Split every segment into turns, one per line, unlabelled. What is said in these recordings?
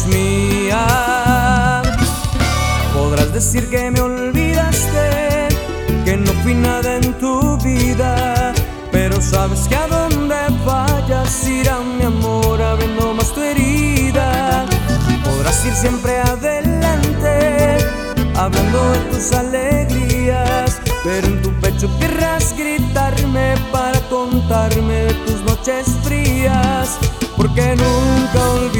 eres mía. Podrás decir que me olvidaste, que no fui nada en tu vida, pero sabes que a donde vayas irá mi amor abriendo más tu herida. Podrás ir siempre adelante, hablando de tus alegrías, pero en tu pecho querrás gritarme para contarme de tus noches frías, porque nunca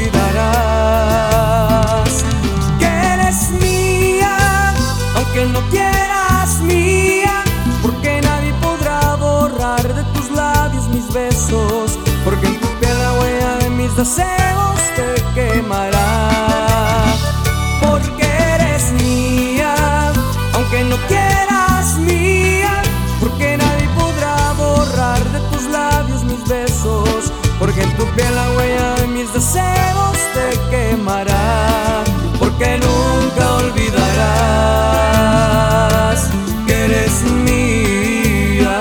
olvidarás que eres mía, aunque no quieras mía, porque nadie podrá borrar de tus labios mis besos, porque en tu piel la huella de mis deseos te quemará. Porque eres mía, aunque no quieras mía, porque nadie podrá borrar de tus labios mis besos, porque en tu piel la huella de mis deseos te quemará. Porque nunca olvidarás que eres mía.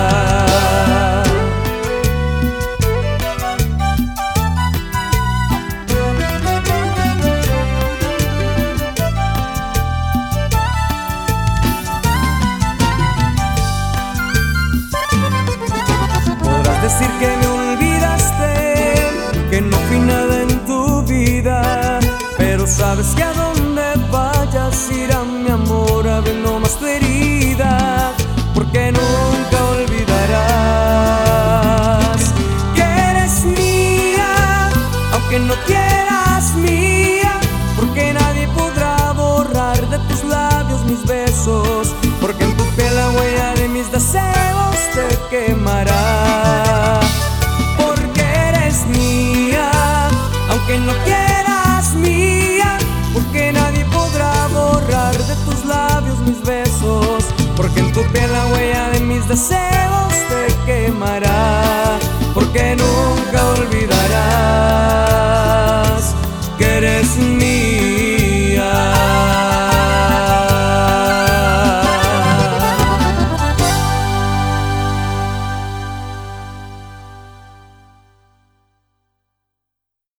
Podrás decir que me olvidaste, que no fui nada en tu vida, pero sabes que a donde vayas irá mi amor abriendo más tu herida, porque nunca olvidarás que eres mía, aunque no quieras mía, porque nadie podrá borrar de tus labios mis besos, porque en tu piel la huella de mis deseos te quemará. Porque eres mía, aunque no quieras mía, porque nadie podrá borrar de tus labios mis besos, porque en tu piel la huella de mis deseos